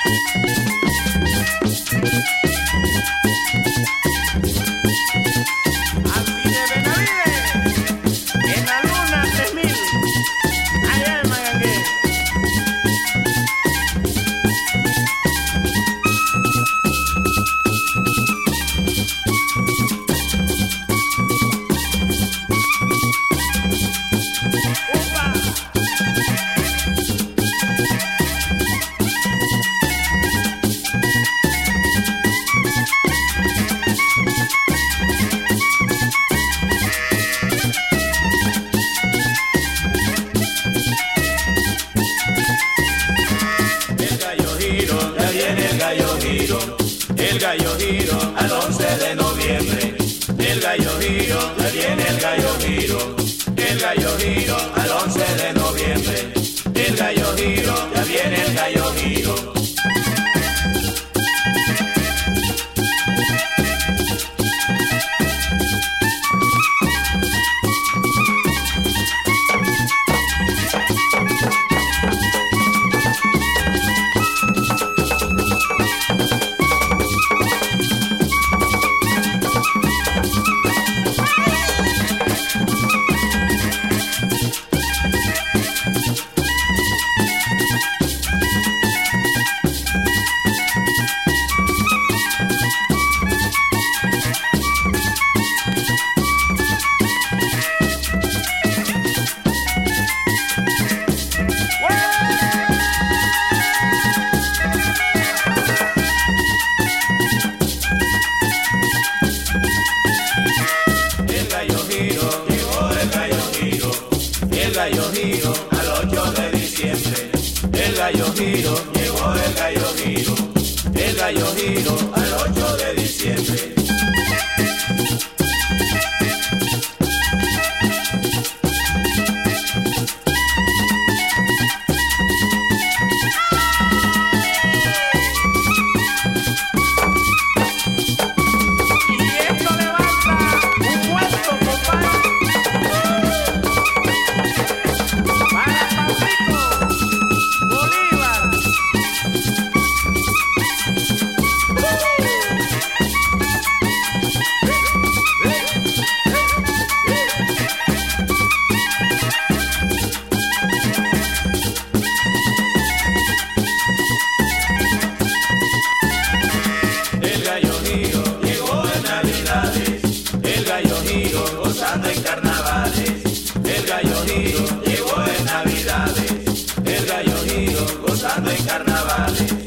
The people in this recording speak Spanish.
El gallo giro al 11 de noviembre. El gallo giro, ya viene el gallo giro. El gallo giro al 11 de noviembre. El gallo giro, ya viene el gallo giro. El gallo giro al 8 de diciembre. El gallo giro, llegó el gallo giro. El gallo giro al 8 de diciembre. Gozando en carnavales, el gallo giro llegó en navidades, el gallo giro gozando en carnavales.